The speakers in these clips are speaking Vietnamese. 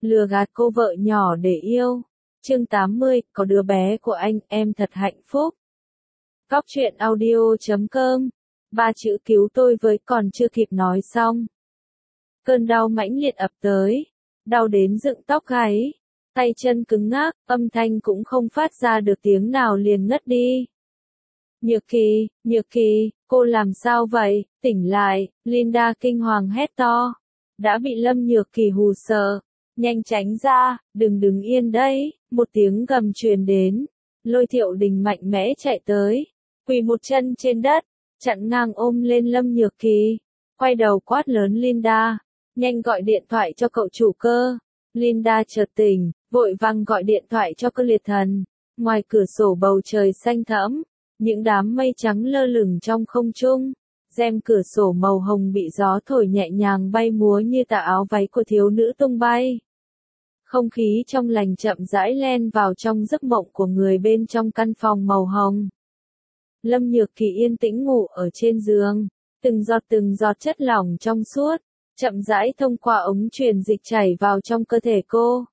lừa gạt cô vợ nhỏ để yêu. Chương 80, có đứa bé của anh, em thật hạnh phúc. Cóc truyện audio.com. 3 chữ cứu tôi với, còn chưa kịp nói xong. Cơn đau mãnh liệt ập tới, đau đến dựng tóc gáy, tay chân cứng ngắc, âm thanh cũng không phát ra được tiếng nào liền ngất đi. Nhược Kỳ, cô làm sao vậy, tỉnh lại, Linda kinh hoàng hét to. Đã bị Lâm Nhược Kỳ hù sợ, nhanh tránh ra, đừng đứng yên đấy, một tiếng gầm truyền đến. Lôi Thiệu Đình mạnh mẽ chạy tới, quỳ một chân trên đất, chặn ngang ôm lên Lâm Nhược Kỳ, quay đầu quát lớn Linda, nhanh gọi điện thoại cho cậu chủ Cơ. Linda chợt tỉnh, vội vàng gọi điện thoại cho Cơ Liệt Thần. Ngoài cửa sổ bầu trời xanh thẫm, những đám mây trắng lơ lửng trong không trung, rèm cửa sổ màu hồng bị gió thổi nhẹ nhàng bay múa như tà áo váy của thiếu nữ tung bay. Không khí trong lành chậm rãi len vào trong giấc mộng của người bên trong căn phòng màu hồng. Lâm Nhược Kỳ yên tĩnh ngủ ở trên giường, từng giọt chất lỏng trong suốt, chậm rãi thông qua ống truyền dịch chảy vào trong cơ thể cô.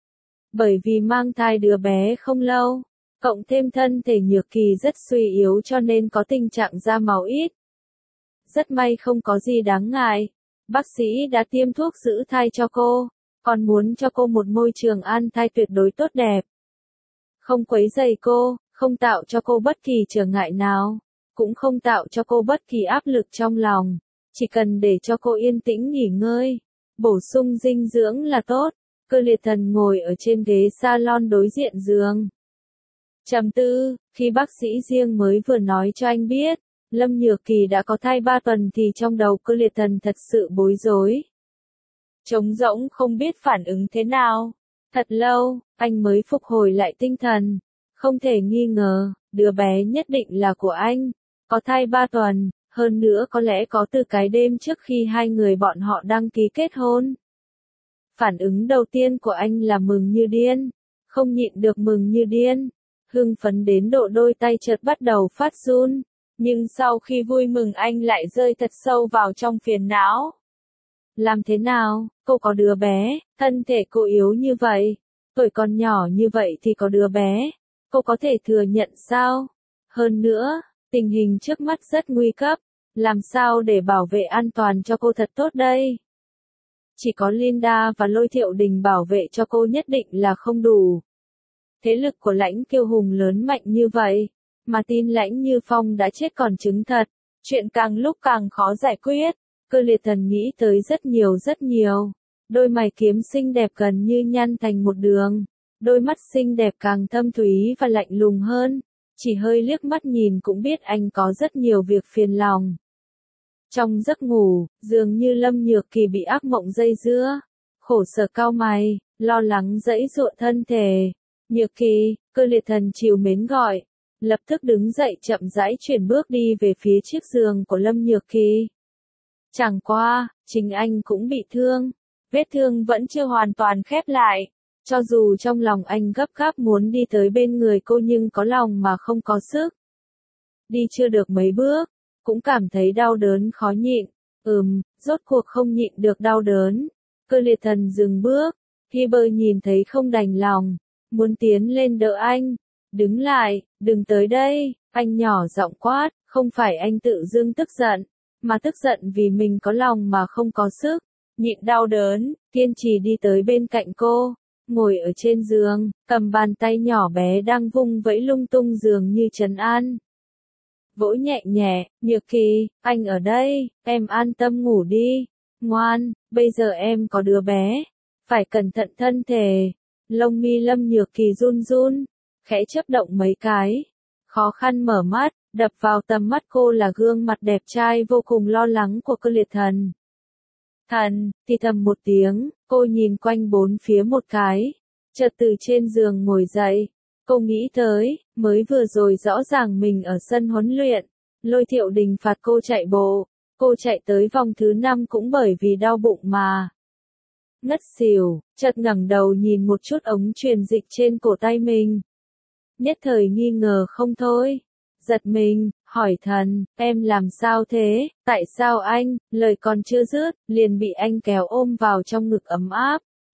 Bởi vì mang thai đứa bé không lâu, cộng thêm thân thể Nhược Kỳ rất suy yếu cho nên có tình trạng da máu ít. Rất may không có gì đáng ngại, bác sĩ đã tiêm thuốc giữ thai cho cô, còn muốn cho cô một môi trường an thai tuyệt đối tốt đẹp. Không quấy rầy cô, không tạo cho cô bất kỳ trở ngại nào, cũng không tạo cho cô bất kỳ áp lực trong lòng, chỉ cần để cho cô yên tĩnh nghỉ ngơi, bổ sung dinh dưỡng là tốt. Cơ Liệt Thần ngồi ở trên ghế salon đối diện giường. Trầm tư, khi bác sĩ riêng mới vừa nói cho anh biết, Lâm Nhược Kỳ đã có thai 3 tuần thì trong đầu Cơ Liệt Thần thật sự bối rối. Trống rỗng không biết phản ứng thế nào. Thật lâu, anh mới phục hồi lại tinh thần. Không thể nghi ngờ, đứa bé nhất định là của anh. Có thai 3 tuần, hơn nữa có lẽ có từ cái đêm trước khi hai người bọn họ đăng ký kết hôn. Phản ứng đầu tiên của anh là mừng như điên. Không nhịn được mừng như điên. Hưng phấn đến độ đôi tay chợt bắt đầu phát run. Nhưng sau khi vui mừng anh lại rơi thật sâu vào trong phiền não. Làm thế nào, cô có đứa bé, thân thể cô yếu như vậy, tuổi còn nhỏ như vậy thì có đứa bé, cô có thể thừa nhận sao? Hơn nữa, tình hình trước mắt rất nguy cấp, làm sao để bảo vệ an toàn cho cô thật tốt đây? Chỉ có Linda và Lôi Thiệu Đình bảo vệ cho cô nhất định là không đủ. Thế lực của Lãnh Kiêu Hùng lớn mạnh như vậy, mà tin Lãnh Như Phong đã chết còn chứng thật, chuyện càng lúc càng khó giải quyết. Cơ Liệt Thần nghĩ tới rất nhiều. Đôi mày kiếm xinh đẹp gần như nhăn thành một đường. Đôi mắt xinh đẹp càng thâm thúy và lạnh lùng hơn. Chỉ hơi liếc mắt nhìn cũng biết anh có rất nhiều việc phiền lòng. Trong giấc ngủ, dường như Lâm Nhược Kỳ bị ác mộng dây dưa. Khổ sở cau mày, lo lắng giãy giụa thân thể. Nhược Kỳ, Cơ Liệt Thần trìu mến gọi. Lập tức đứng dậy chậm rãi chuyển bước đi về phía chiếc giường của Lâm Nhược Kỳ. Chẳng qua, chính anh cũng bị thương. Vết thương vẫn chưa hoàn toàn khép lại. Cho dù trong lòng anh gấp gáp muốn đi tới bên người cô nhưng có lòng mà không có sức. Đi chưa được mấy bước, cũng cảm thấy đau đớn khó nhịn. Rốt cuộc không nhịn được đau đớn. Cơ Liệt Thần dừng bước. Hiber nhìn thấy không đành lòng, muốn tiến lên đỡ anh. Đứng lại, đừng tới đây, anh nhỏ giọng quát, không phải anh tự dưng tức giận, mà tức giận vì mình có lòng mà không có sức, nhịn đau đớn, kiên trì đi tới bên cạnh cô, ngồi ở trên giường, cầm bàn tay nhỏ bé đang vung vẫy lung tung giường như trấn an. Vỗ nhẹ nhẹ, Nhược Kỳ, anh ở đây, em an tâm ngủ đi, ngoan, bây giờ em có đứa bé, phải cẩn thận thân thể. Lông mi Lâm Nhược Kỳ run run, khẽ chớp động mấy cái, khó khăn mở mắt, đập vào tầm mắt cô là gương mặt đẹp trai vô cùng lo lắng của Cơ Liệt Thần. Thần, thì thầm một tiếng, cô nhìn quanh bốn phía một cái, chợt từ trên giường ngồi dậy, cô nghĩ tới, mới vừa rồi rõ ràng mình ở sân huấn luyện, Lôi Thiệu Đình phạt cô chạy bộ, cô chạy tới vòng thứ 5 cũng bởi vì đau bụng mà. Ngất xỉu, chợt ngẩng đầu nhìn một chút ống truyền dịch trên cổ tay mình. Nhất thời nghi ngờ không thôi. Giật mình, hỏi Thần, em làm sao thế, tại sao anh, lời còn chưa dứt, liền bị anh kéo ôm vào trong ngực ấm áp,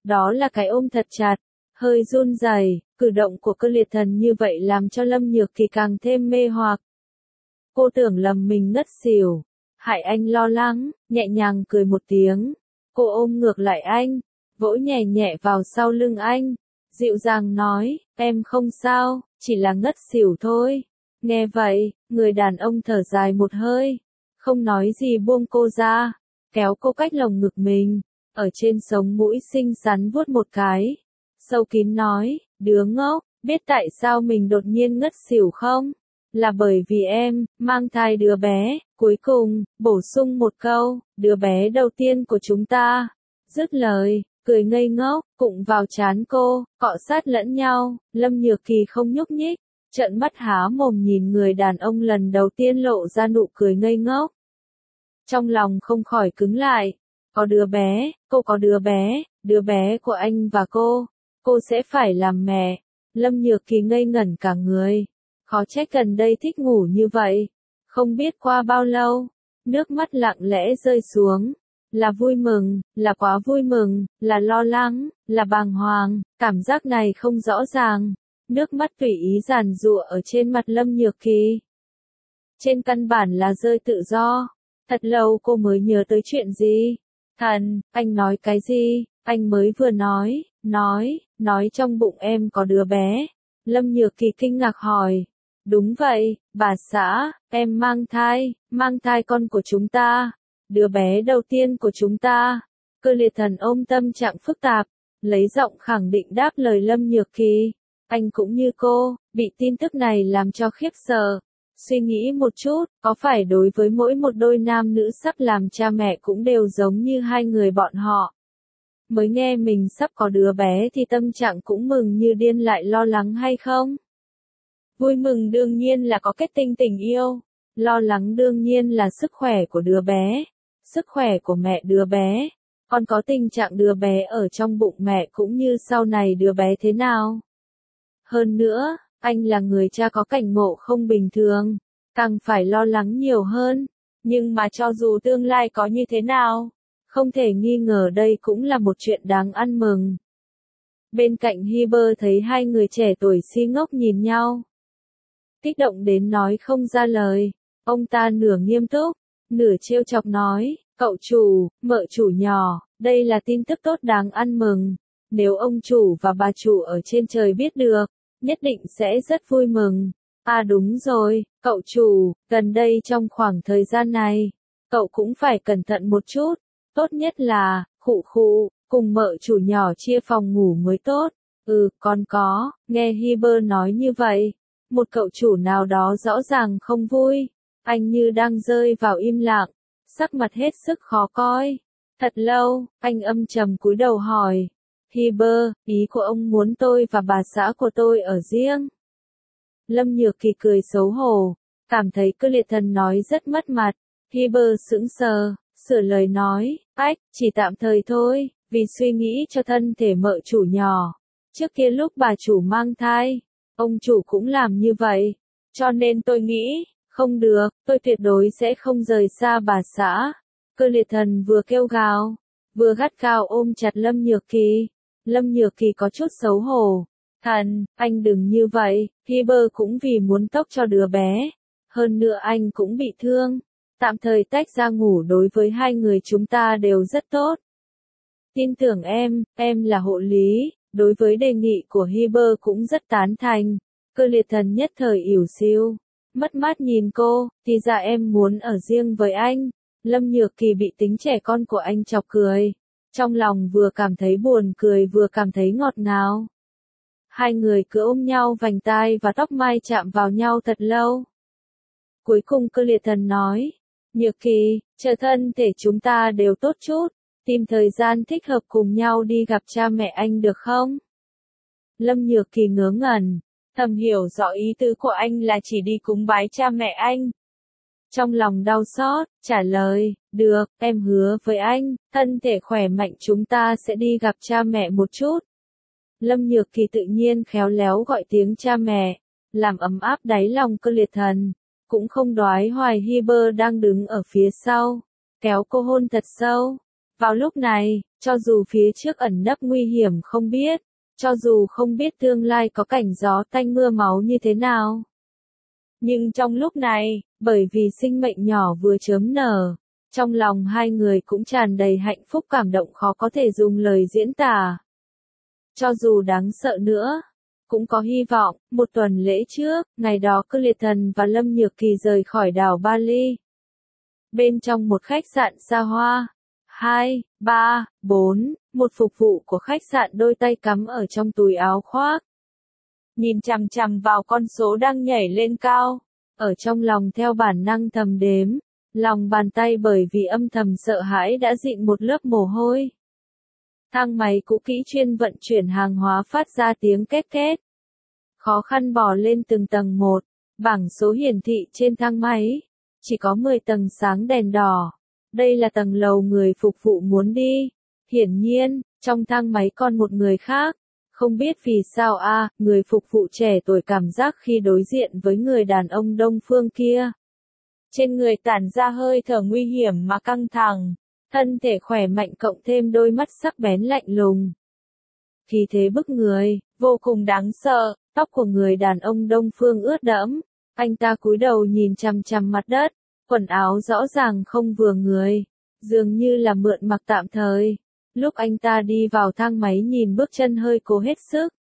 Đó là cái ôm thật chặt, hơi run rẩy, cử động của Cơ Liệt Thần như vậy làm cho Lâm Nhược Kỳ càng thêm mê hoặc. Cô tưởng lầm mình ngất xỉu, hại anh lo lắng, nhẹ nhàng cười một tiếng. Cô ôm ngược lại anh, vỗ nhẹ nhẹ vào sau lưng anh, dịu dàng nói, em không sao, chỉ là ngất xỉu thôi. Nghe vậy, người đàn ông thở dài một hơi, không nói gì buông cô ra, kéo cô cách lồng ngực mình, ở trên sống mũi xinh xắn vuốt một cái. Sâu kín nói, đứa ngốc, biết tại sao mình đột nhiên ngất xỉu không? Là bởi vì em, mang thai đứa bé, cuối cùng, bổ sung một câu, đứa bé đầu tiên của chúng ta. Dứt lời, cười ngây ngốc, cụng vào trán cô, cọ sát lẫn nhau, Lâm Nhược Kỳ không nhúc nhích, trợn mắt há mồm nhìn người đàn ông lần đầu tiên lộ ra nụ cười ngây ngốc. Trong lòng không khỏi cứng lại, có đứa bé, cô có đứa bé của anh và cô sẽ phải làm mẹ. Lâm Nhược Kỳ ngây ngẩn cả người, khó trách gần đây thích ngủ như vậy. Không biết qua bao lâu, nước mắt lặng lẽ rơi xuống. Là vui mừng, là quá vui mừng, là lo lắng, là bàng hoàng, cảm giác này không rõ ràng. Nước mắt tùy ý giàn giụa ở trên mặt Lâm Nhược Kỳ. Trên căn bản là rơi tự do. Thật lâu cô mới nhớ tới chuyện gì. Thần, anh nói cái gì? Anh mới vừa nói trong bụng em có đứa bé. Lâm Nhược Kỳ kinh ngạc hỏi. Đúng vậy, bà xã, em mang thai con của chúng ta. Đứa bé đầu tiên của chúng ta. Cơ Liệt Thần ôm tâm trạng phức tạp, lấy giọng khẳng định đáp lời Lâm Nhược Kỳ. Anh cũng như cô, bị tin tức này làm cho khiếp sợ. Suy nghĩ một chút, có phải đối với mỗi một đôi nam nữ sắp làm cha mẹ cũng đều giống như hai người bọn họ. Mới nghe mình sắp có đứa bé thì tâm trạng cũng mừng như điên lại lo lắng hay không? Vui mừng đương nhiên là có kết tinh tình yêu, lo lắng đương nhiên là sức khỏe của đứa bé, sức khỏe của mẹ đứa bé, còn có tình trạng đứa bé ở trong bụng mẹ cũng như sau này đứa bé thế nào. Hơn nữa, anh là người cha có cảnh ngộ không bình thường, càng phải lo lắng nhiều hơn, nhưng mà cho dù tương lai có như thế nào, không thể nghi ngờ đây cũng là một chuyện đáng ăn mừng. Bên cạnh Hiber thấy hai người trẻ tuổi si ngốc nhìn nhau, kích động đến nói không ra lời. Ông ta nửa nghiêm túc, nửa trêu chọc nói, cậu chủ, mợ chủ nhỏ, đây là tin tức tốt đáng ăn mừng. Nếu ông chủ và bà chủ ở trên trời biết được, nhất định sẽ rất vui mừng. À đúng rồi, cậu chủ, gần đây trong khoảng thời gian này, cậu cũng phải cẩn thận một chút. Tốt nhất là, cùng mợ chủ nhỏ chia phòng ngủ mới tốt. Còn có, nghe Hiber nói như vậy. Một cậu chủ nào đó rõ ràng không vui, anh như đang rơi vào im lặng, sắc mặt hết sức khó coi. Thật lâu, anh âm trầm cúi đầu hỏi, Hiber, ý của ông muốn tôi và bà xã của tôi ở riêng? Lâm Nhược Kỳ cười xấu hổ, cảm thấy Cơ Liệt Thần nói rất mất mặt. Hiber sững sờ, sửa lời nói, chỉ tạm thời thôi, vì suy nghĩ cho thân thể mợ chủ nhỏ. Trước kia lúc bà chủ mang thai, ông chủ cũng làm như vậy, cho nên tôi nghĩ, không được, tôi tuyệt đối sẽ không rời xa bà xã. Cơ Liệt Thần vừa kêu gào, vừa gắt gao ôm chặt Lâm Nhược Kỳ. Lâm Nhược Kỳ có chút xấu hổ. Thần, anh đừng như vậy, Hiber cũng vì muốn tóc cho đứa bé. Hơn nữa anh cũng bị thương. Tạm thời tách ra ngủ đối với hai người chúng ta đều rất tốt. Tin tưởng em là hộ lý. Đối với đề nghị của Hiber cũng rất tán thành. Cơ Liệt Thần nhất thời ỉu xìu, mất mát nhìn cô, thì ra em muốn ở riêng với anh. Lâm Nhược Kỳ bị tính trẻ con của anh chọc cười, trong lòng vừa cảm thấy buồn cười vừa cảm thấy ngọt ngào. Hai người cứ ôm nhau vành tai và tóc mai chạm vào nhau thật lâu. Cuối cùng Cơ Liệt Thần nói, Nhược Kỳ, chờ thân thể chúng ta đều tốt chút. Tìm thời gian thích hợp cùng nhau đi gặp cha mẹ anh được không? Lâm Nhược Kỳ ngớ ngẩn, thầm hiểu rõ ý tứ của anh là chỉ đi cúng bái cha mẹ anh. Trong lòng đau xót, trả lời, được, em hứa với anh, thân thể khỏe mạnh chúng ta sẽ đi gặp cha mẹ một chút. Lâm Nhược Kỳ tự nhiên khéo léo gọi tiếng cha mẹ, làm ấm áp đáy lòng Cơ Liệt Thần, cũng không đoái hoài Hiber đang đứng ở phía sau, kéo cô hôn thật sâu. Vào lúc này, cho dù phía trước ẩn nấp nguy hiểm không biết, cho dù không biết tương lai có cảnh gió tanh mưa máu như thế nào. Nhưng trong lúc này, bởi vì sinh mệnh nhỏ vừa chớm nở, trong lòng hai người cũng tràn đầy hạnh phúc cảm động khó có thể dùng lời diễn tả. Cho dù đáng sợ nữa, cũng có hy vọng. Một tuần lễ trước, ngày đó Cơ Liệt Thần và Lâm Nhược Kỳ rời khỏi đảo Bali. Bên trong một khách sạn xa hoa, 2, 3, 4, một phục vụ của khách sạn đôi tay cắm ở trong túi áo khoác. Nhìn chằm chằm vào con số đang nhảy lên cao, ở trong lòng theo bản năng thầm đếm, lòng bàn tay bởi vì âm thầm sợ hãi đã dịn một lớp mồ hôi. Thang máy cũ kỹ chuyên vận chuyển hàng hóa phát ra tiếng két két. Khó khăn bò lên từng tầng một, bảng số hiển thị trên thang máy. Chỉ có 10 tầng sáng đèn đỏ. Đây là tầng lầu người phục vụ muốn đi. Hiển nhiên, trong thang máy còn một người khác. Không biết vì sao người phục vụ trẻ tuổi cảm giác khi đối diện với người đàn ông Đông Phương kia. Trên người tản ra hơi thở nguy hiểm mà căng thẳng. Thân thể khỏe mạnh cộng thêm đôi mắt sắc bén lạnh lùng. Khí thế bức người, vô cùng đáng sợ, tóc của người đàn ông Đông Phương ướt đẫm. Anh ta cúi đầu nhìn chằm chằm mặt đất, quần áo rõ ràng không vừa người, dường như là mượn mặc tạm thời. Lúc anh ta đi vào thang máy nhìn bước chân hơi cố hết sức.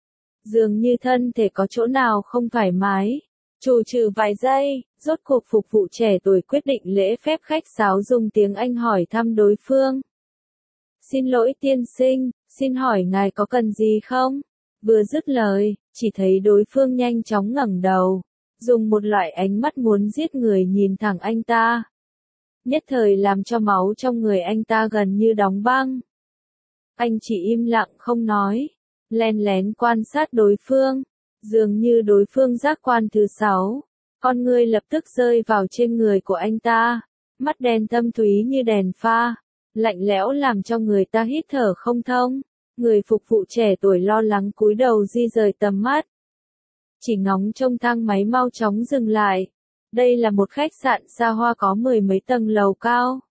Dường như thân thể có chỗ nào không thoải mái. Chù trừ vài giây, rốt cuộc phục vụ trẻ tuổi quyết định lễ phép khách sáo dùng tiếng Anh hỏi thăm đối phương. Xin lỗi tiên sinh, xin hỏi ngài có cần gì không? Vừa dứt lời, chỉ thấy đối phương nhanh chóng ngẩng đầu, dùng một loại ánh mắt muốn giết người nhìn thẳng anh ta. Nhất thời làm cho máu trong người anh ta gần như đóng băng. Anh chỉ im lặng không nói, len lén quan sát đối phương, dường như đối phương giác quan thứ 6, con ngươi lập tức rơi vào trên người của anh ta, mắt đen thâm thúy như đèn pha, lạnh lẽo làm cho người ta hít thở không thông. Người phục vụ trẻ tuổi lo lắng cúi đầu di rời tầm mắt. Chỉ ngóng trông thang máy mau chóng dừng lại. Đây là một khách sạn xa hoa có 10 mấy tầng lầu cao.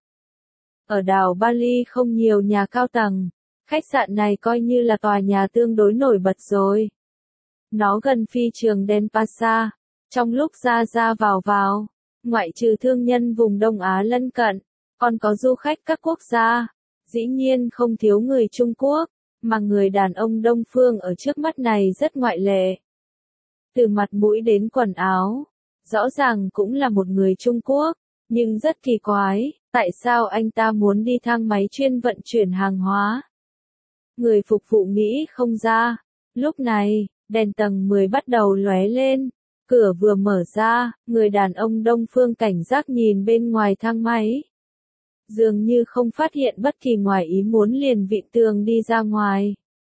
Ở đảo Bali không nhiều nhà cao tầng. Khách sạn này coi như là tòa nhà tương đối nổi bật rồi. Nó gần phi trường Denpasar. Trong lúc ra ra vào, ngoại trừ thương nhân vùng Đông Á lân cận, còn có du khách các quốc gia. Dĩ nhiên không thiếu người Trung Quốc, mà người đàn ông Đông Phương ở trước mắt này rất ngoại lệ. Từ mặt mũi đến quần áo, rõ ràng cũng là một người Trung Quốc, nhưng rất kỳ quái, tại sao anh ta muốn đi thang máy chuyên vận chuyển hàng hóa? Người phục vụ nghĩ không ra. Lúc này, đèn tầng 10 bắt đầu lóe lên, cửa vừa mở ra, người đàn ông Đông Phương cảnh giác nhìn bên ngoài thang máy. Dường như không phát hiện bất kỳ ngoài ý muốn liền vịn tường đi ra ngoài.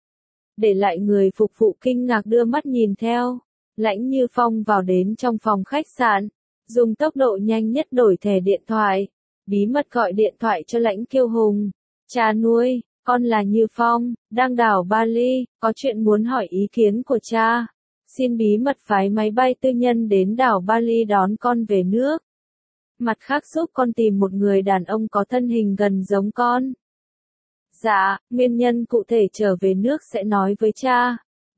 Để lại người phục vụ kinh ngạc đưa mắt nhìn theo. Lãnh Như Phong vào đến trong phòng khách sạn, dùng tốc độ nhanh nhất đổi thẻ điện thoại, bí mật gọi điện thoại cho Lãnh Kiêu Hùng. Cha nuôi, con là Như Phong, đang đảo Bali, có chuyện muốn hỏi ý kiến của cha. Xin bí mật phái máy bay tư nhân đến đảo Bali đón con về nước. Mặt khác giúp con tìm một người đàn ông có thân hình gần giống con. Dạ, nguyên nhân cụ thể trở về nước sẽ nói với cha.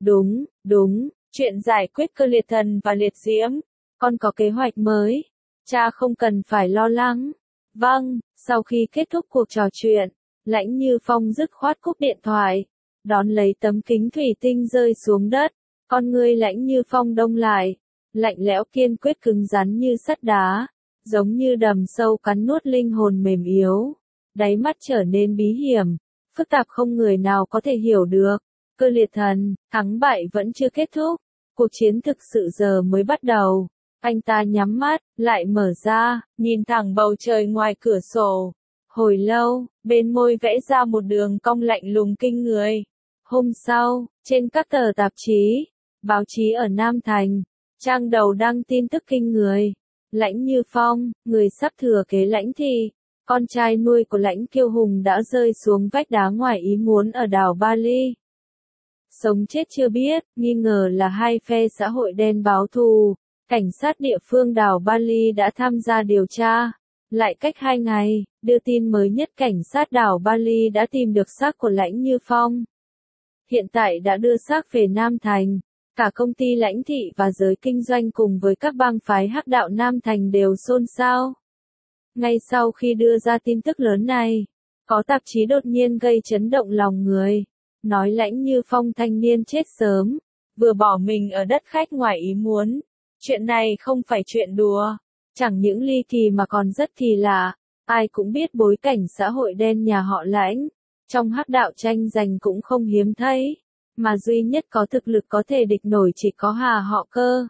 Đúng, chuyện giải quyết Cơ Liệt Thần và Liệt Diễm. Con có kế hoạch mới. Cha không cần phải lo lắng. Vâng, sau khi kết thúc cuộc trò chuyện, Lãnh Như Phong dứt khoát cúp điện thoại. Đón lấy tấm kính thủy tinh rơi xuống đất. Con ngươi Lãnh Như Phong đông lại. Lạnh lẽo kiên quyết cứng rắn như sắt đá. Giống như đầm sâu cắn nuốt linh hồn mềm yếu. Đáy mắt trở nên bí hiểm, phức tạp không người nào có thể hiểu được. Cơ Liệt Thần, thắng bại vẫn chưa kết thúc. Cuộc chiến thực sự giờ mới bắt đầu. Anh ta nhắm mắt, lại mở ra, nhìn thẳng bầu trời ngoài cửa sổ. Hồi lâu, bên môi vẽ ra một đường cong lạnh lùng kinh người. Hôm sau, trên các tờ tạp chí, báo chí ở Nam Thành, trang đầu đăng tin tức kinh người. Lãnh Như Phong, người sắp thừa kế Lãnh Thị, con trai nuôi của Lãnh Kiêu Hùng đã rơi xuống vách đá ngoài ý muốn ở đảo Bali. Sống chết chưa biết, nghi ngờ là hai phe xã hội đen báo thù. Cảnh sát địa phương đảo Bali đã tham gia điều tra, Lại cách 2 ngày, đưa tin mới nhất cảnh sát đảo Bali đã tìm được xác của Lãnh Như Phong. Hiện tại đã đưa xác về Nam Thành. Cả công ty Lãnh Thị và giới kinh doanh cùng với các bang phái hắc đạo Nam Thành đều xôn xao. Ngay sau khi đưa ra tin tức lớn này, có tạp chí đột nhiên gây chấn động lòng người. Nói Lãnh Như Phong thanh niên chết sớm, vừa bỏ mình ở đất khách ngoài ý muốn. Chuyện này không phải chuyện đùa. Chẳng những ly kỳ mà còn rất kỳ lạ. Ai cũng biết bối cảnh xã hội đen nhà họ Lãnh. Trong hắc đạo tranh giành cũng không hiếm thấy. Mà duy nhất có thực lực có thể địch nổi chỉ có Hà họ Cơ.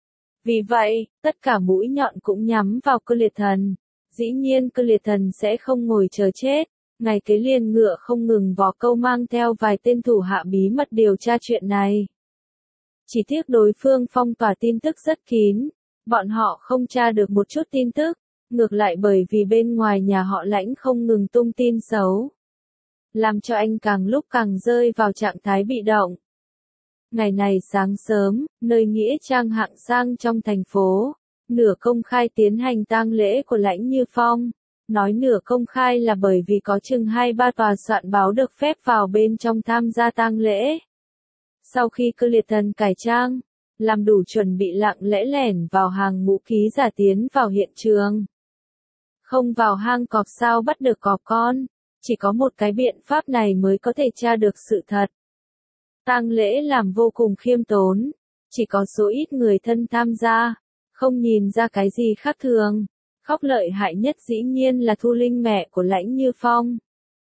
Vì vậy, tất cả mũi nhọn cũng nhắm vào Cơ Liệt Thần. Dĩ nhiên Cơ Liệt Thần sẽ không ngồi chờ chết. Ngày kế liền ngựa không ngừng vó câu mang theo vài tên thủ hạ bí mật điều tra chuyện này. Chỉ tiếc đối phương phong tỏa tin tức rất kín. Bọn họ không tra được một chút tin tức. Ngược lại bởi vì bên ngoài nhà họ Lãnh không ngừng tung tin xấu. Làm cho anh càng lúc càng rơi vào trạng thái bị động. Ngày này sáng sớm, nơi nghĩa trang hạng sang trong thành phố, nửa công khai tiến hành tang lễ của Lãnh Như Phong. Nói nửa công khai là bởi vì có chừng 2-3 tòa soạn báo được phép vào bên trong tham gia tang lễ. Sau khi Cơ Liệt Thần cải trang, làm đủ chuẩn bị lặng lẽ lẻn vào hàng ngũ ký giả tiến vào hiện trường. Không vào hang cọp sao bắt được cọp con, chỉ có một cái biện pháp này mới có thể tra được sự thật. Tang lễ làm vô cùng khiêm tốn, chỉ có số ít người thân tham gia, không nhìn ra cái gì khác thường. Khóc lợi hại nhất dĩ nhiên là Thu Linh mẹ của Lãnh Như Phong.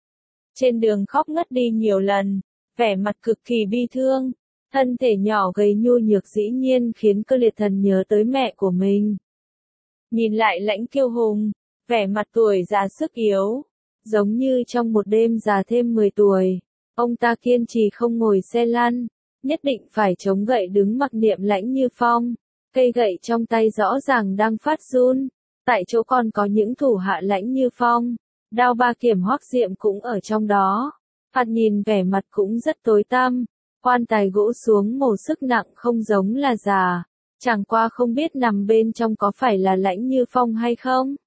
Trên đường khóc ngất đi nhiều lần, vẻ mặt cực kỳ bi thương, thân thể nhỏ gầy nhu nhược dĩ nhiên khiến Cơ Liệt Thần nhớ tới mẹ của mình. Nhìn lại Lãnh Kiêu Hùng, vẻ mặt tuổi già sức yếu, giống như trong một đêm già thêm 10 tuổi. Ông ta kiên trì không ngồi xe lăn, nhất định phải chống gậy đứng mặc niệm Lãnh Như Phong. Cây gậy trong tay rõ ràng đang phát run. Tại chỗ còn có những thủ hạ Lãnh Như Phong. Đao ba kiểm Hoắc Diệm cũng ở trong đó. Thoạt nhìn vẻ mặt cũng rất tối tăm. Quan tài gỗ xuống mổ sức nặng không giống là già. Chẳng qua không biết nằm bên trong có phải là Lãnh Như Phong hay không.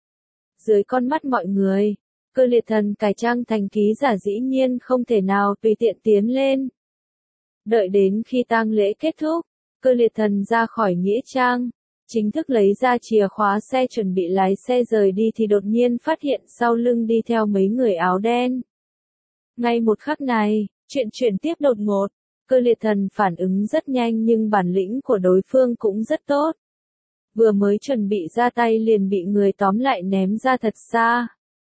Dưới con mắt mọi người, Cơ Liệt Thần cải trang thành ký giả dĩ nhiên không thể nào tùy tiện tiến lên. Đợi đến khi tang lễ kết thúc, Cơ Liệt Thần ra khỏi nghĩa trang, chính thức lấy ra chìa khóa xe chuẩn bị lái xe rời đi thì đột nhiên phát hiện sau lưng đi theo mấy người áo đen. Ngay một khắc này, chuyện chuyển tiếp đột ngột, Cơ Liệt Thần phản ứng rất nhanh nhưng bản lĩnh của đối phương cũng rất tốt. Vừa mới chuẩn bị ra tay liền bị người tóm lại ném ra thật xa.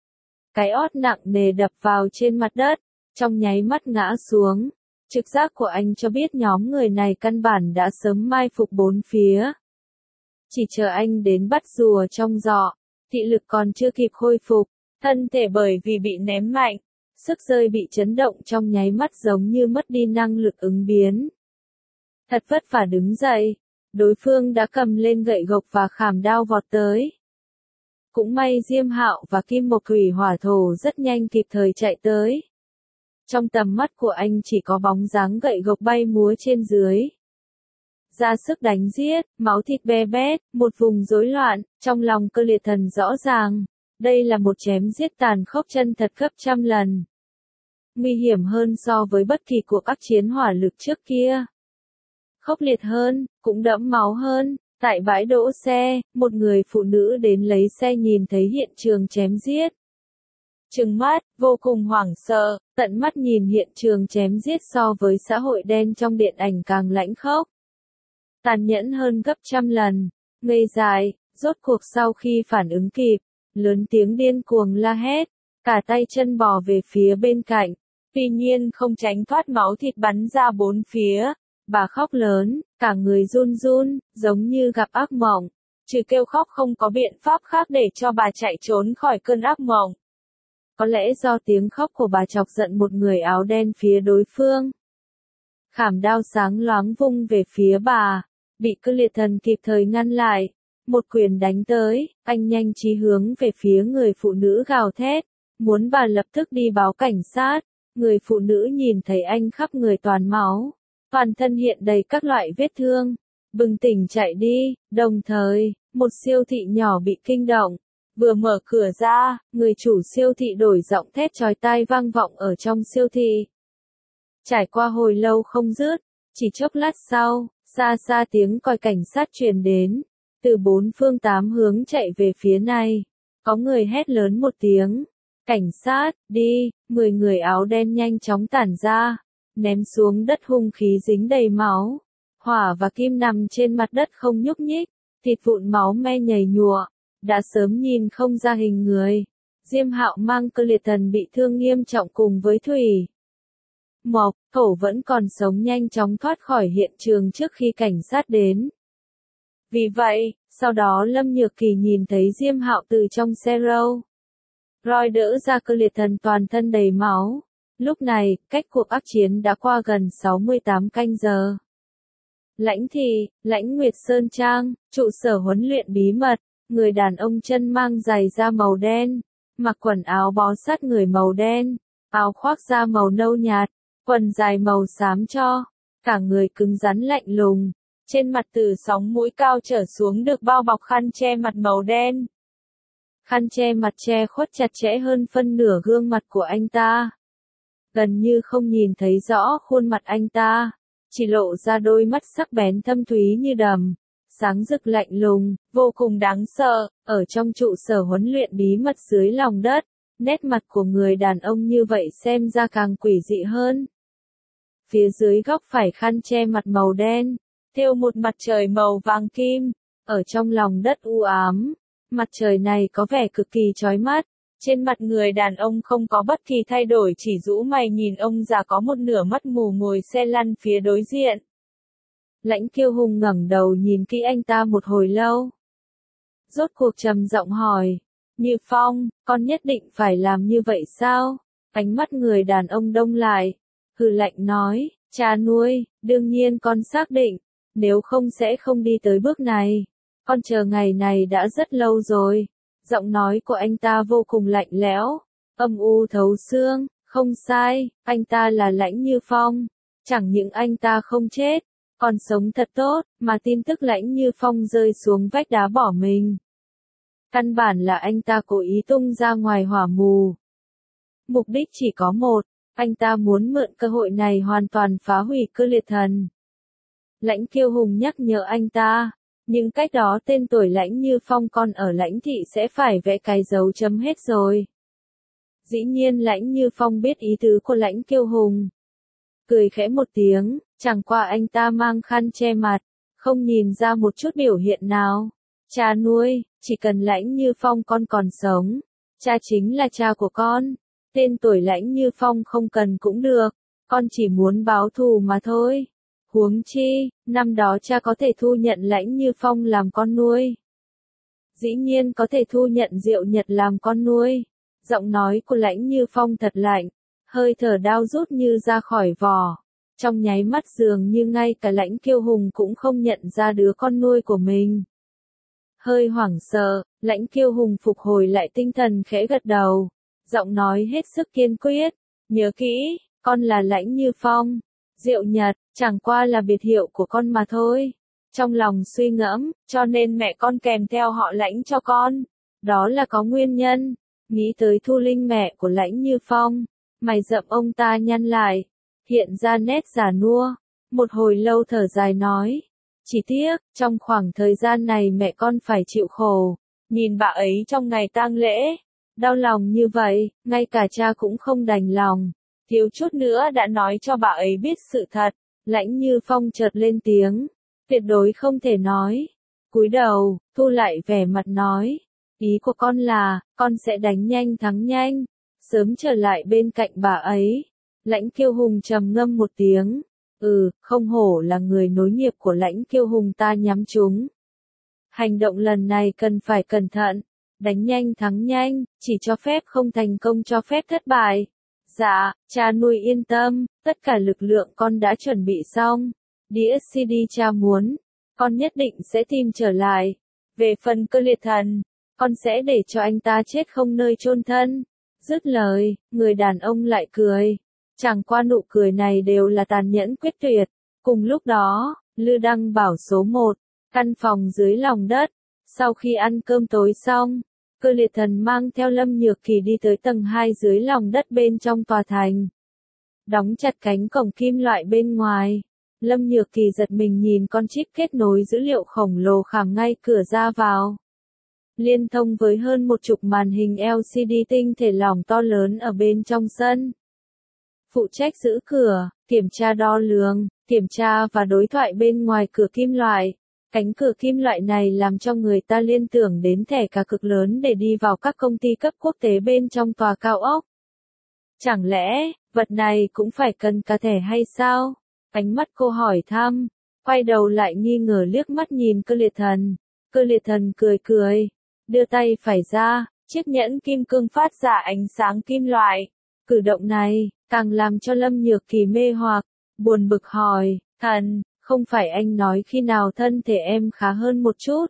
Cái ót nặng nề đập vào trên mặt đất, trong nháy mắt ngã xuống. Trực giác của anh cho biết nhóm người này căn bản đã sớm mai phục bốn phía. Chỉ chờ anh đến bắt rùa trong giỏ, thị lực còn chưa kịp khôi phục, thân thể bởi vì bị ném mạnh, sức rơi bị chấn động trong nháy mắt giống như mất đi năng lực ứng biến. Thật vất vả đứng dậy, đối phương đã cầm lên gậy gộc và khảm đao vọt tới. Cũng may Diêm Hạo và Kim Mộc Thủy Hỏa Thổ rất nhanh kịp thời chạy tới. Trong tầm mắt của anh chỉ có bóng dáng gậy gộc bay múa trên dưới. Ra sức đánh giết, máu thịt be bét, một vùng rối loạn, trong lòng Cơ Liệt Thần rõ ràng. Đây là một chém giết tàn khốc chân thật gấp trăm lần. Nguy hiểm hơn so với bất kỳ cuộc ác chiến hỏa lực trước kia. Khốc liệt hơn, cũng đẫm máu hơn. Tại bãi đỗ xe, một người phụ nữ đến lấy xe nhìn thấy hiện trường chém giết. Trừng mắt, vô cùng hoảng sợ, tận mắt nhìn hiện trường chém giết so với xã hội đen trong điện ảnh càng lãnh khốc. Tàn nhẫn hơn gấp trăm lần, ngây dại, rốt cuộc sau khi phản ứng kịp, lớn tiếng điên cuồng la hét, cả tay chân bò về phía bên cạnh, tuy nhiên không tránh thoát máu thịt bắn ra bốn phía. Bà khóc lớn, cả người run run, giống như gặp ác mộng. Trừ kêu khóc không có biện pháp khác để cho bà chạy trốn khỏi cơn ác mộng. Có lẽ do tiếng khóc của bà chọc giận một người áo đen phía đối phương. Khảm đao sáng loáng vung về phía bà, bị Cơ Liệt Thần kịp thời ngăn lại. Một quyền đánh tới, anh nhanh trí hướng về phía người phụ nữ gào thét, muốn bà lập tức đi báo cảnh sát. Người phụ nữ nhìn thấy anh khắp người toàn máu. Toàn thân hiện đầy các loại vết thương, bừng tỉnh chạy đi, đồng thời, một siêu thị nhỏ bị kinh động, Vừa mở cửa ra, người chủ siêu thị đổi giọng thét chói tai vang vọng ở trong siêu thị. Trải qua hồi lâu không dứt, chỉ chốc lát sau, xa xa tiếng còi cảnh sát truyền đến, từ bốn phương tám hướng chạy về phía này. Có người hét lớn một tiếng, cảnh sát, đi, 10 người áo đen nhanh chóng tản ra, ném xuống đất hung khí dính đầy máu. Hỏa và Kim nằm trên mặt đất không nhúc nhích, thịt vụn máu me nhầy nhụa, đã sớm nhìn không ra hình người. Diêm Hạo mang Cơ Liệt Thần bị thương nghiêm trọng cùng với Thủy Mộc, Thổ vẫn còn sống nhanh chóng thoát khỏi hiện trường trước khi cảnh sát đến. Vì vậy, sau đó Lâm Nhược Kỳ nhìn thấy Diêm Hạo từ trong xe Rolls Royce đỡ ra Cơ Liệt Thần toàn thân đầy máu. Lúc này, cách cuộc ác chiến đã qua gần 68 canh giờ. Lãnh Thị, Lãnh Nguyệt Sơn Trang, trụ sở huấn luyện bí mật, người đàn ông chân mang giày da màu đen, mặc quần áo bó sát người màu đen, áo khoác da màu nâu nhạt, quần dài màu xám cho, cả người cứng rắn lạnh lùng, trên mặt từ sóng mũi cao trở xuống được bao bọc khăn che mặt màu đen. Khăn che mặt che khuất chặt chẽ hơn phân nửa gương mặt của anh ta. Gần như không nhìn thấy rõ khuôn mặt anh ta, chỉ lộ ra đôi mắt sắc bén thâm thúy như đầm, sáng rực lạnh lùng, vô cùng đáng sợ. Ở trong trụ sở huấn luyện bí mật dưới lòng đất, nét mặt của người đàn ông như vậy xem ra càng quỷ dị hơn. Phía dưới góc phải khăn che mặt màu đen, thêu một mặt trời màu vàng kim, ở trong lòng đất u ám. Mặt trời này có vẻ cực kỳ chói mắt, trên mặt người đàn ông không có bất kỳ thay đổi, chỉ rũ mày nhìn ông già có một nửa mắt mù ngồi xe lăn phía đối diện. Lãnh Kiêu Hùng ngẩng đầu nhìn kỹ anh ta một hồi lâu. Rốt cuộc trầm giọng hỏi, Như Phong, con nhất định phải làm như vậy sao? Ánh mắt người đàn ông đông lại, hừ lạnh nói, cha nuôi, đương nhiên con xác định, nếu không sẽ không đi tới bước này. Con chờ ngày này đã rất lâu rồi. Giọng nói của anh ta vô cùng lạnh lẽo, âm u thấu xương, không sai, anh ta là Lãnh Như Phong. Chẳng những anh ta không chết, còn sống thật tốt, mà tin tức Lãnh Như Phong rơi xuống vách đá bỏ mình. Căn bản là anh ta cố ý tung ra ngoài hỏa mù. Mục đích chỉ có một, anh ta muốn mượn cơ hội này hoàn toàn phá hủy Cơ Liệt Thần. Lãnh Kiêu Hùng nhắc nhở anh ta, nhưng cách đó tên tuổi Lãnh Như Phong còn ở Lãnh thị sẽ phải vẽ cái dấu chấm hết rồi. Dĩ nhiên Lãnh Như Phong biết ý tứ của Lãnh Kiêu Hùng. Cười khẽ một tiếng, chẳng qua anh ta mang khăn che mặt, không nhìn ra một chút biểu hiện nào. Cha nuôi, chỉ cần Lãnh Như Phong con còn sống, cha chính là cha của con. Tên tuổi Lãnh Như Phong không cần cũng được, con chỉ muốn báo thù mà thôi. Huống chi, năm đó cha có thể thu nhận Lãnh Như Phong làm con nuôi. Dĩ nhiên có thể thu nhận Diệu Nhật làm con nuôi. Giọng nói của Lãnh Như Phong thật lạnh, hơi thở đao rút như ra khỏi vỏ. Trong nháy mắt dường như ngay cả Lãnh Kiêu Hùng cũng không nhận ra đứa con nuôi của mình. Hơi hoảng sợ, Lãnh Kiêu Hùng phục hồi lại tinh thần khẽ gật đầu. Giọng nói hết sức kiên quyết, nhớ kỹ, con là Lãnh Như Phong. Diệu Nhật, chẳng qua là biệt hiệu của con mà thôi. Trong lòng suy ngẫm, cho nên mẹ con kèm theo họ Lãnh cho con. Đó là có nguyên nhân. Nghĩ tới Thu Linh mẹ của Lãnh Như Phong, mày rậm ông ta nhăn lại, hiện ra nét già nua. Một hồi lâu thở dài nói, chỉ tiếc, trong khoảng thời gian này mẹ con phải chịu khổ. Nhìn bà ấy trong ngày tang lễ, đau lòng như vậy, ngay cả cha cũng không đành lòng. Thiếu chút nữa đã nói cho bà ấy biết sự thật. Lãnh Như Phong chợt lên tiếng, tuyệt đối không thể nói. Cúi đầu, thu lại vẻ mặt nói, ý của con là, con sẽ đánh nhanh thắng nhanh, sớm trở lại bên cạnh bà ấy. Lãnh Kiêu Hùng trầm ngâm một tiếng, không hổ là người nối nghiệp của Lãnh Kiêu Hùng ta nhắm trúng. Hành động lần này cần phải cẩn thận, đánh nhanh thắng nhanh, chỉ cho phép không thành công cho phép thất bại. Dạ, cha nuôi yên tâm, tất cả lực lượng con đã chuẩn bị xong. Đĩa CD cha muốn, con nhất định sẽ tìm trở lại. Về phần Cơ Liệt Thần, con sẽ để cho anh ta chết không nơi chôn thân. Dứt lời, người đàn ông lại cười. Chẳng qua nụ cười này đều là tàn nhẫn quyết tuyệt. Cùng lúc đó, Lư Đăng Bảo số 1, căn phòng dưới lòng đất. Sau khi ăn cơm tối xong, Cơ liệt thần mang theo Lâm Nhược Kỳ đi tới tầng 2 dưới lòng đất bên trong tòa thành. Đóng chặt cánh cổng kim loại bên ngoài. Lâm Nhược Kỳ giật mình nhìn con chip kết nối dữ liệu khổng lồ khảm ngay cửa ra vào. Liên thông với hơn 10 màn hình LCD tinh thể lỏng to lớn ở bên trong sân. Phụ trách giữ cửa, kiểm tra đo lường, kiểm tra và đối thoại bên ngoài cửa kim loại. Cánh cửa kim loại này làm cho người ta liên tưởng đến thẻ cá cực lớn để đi vào các công ty cấp quốc tế bên trong tòa cao ốc. Chẳng lẽ, vật này cũng phải cần cả thẻ hay sao? Ánh mắt cô hỏi thăm, quay đầu lại nghi ngờ liếc mắt nhìn cơ liệt thần. Cơ liệt thần cười cười, đưa tay phải ra, chiếc nhẫn kim cương phát ra ánh sáng kim loại. Cử động này, càng làm cho Lâm Nhược Kỳ mê hoặc, buồn bực hỏi, thần, không phải anh nói khi nào thân thể em khá hơn một chút?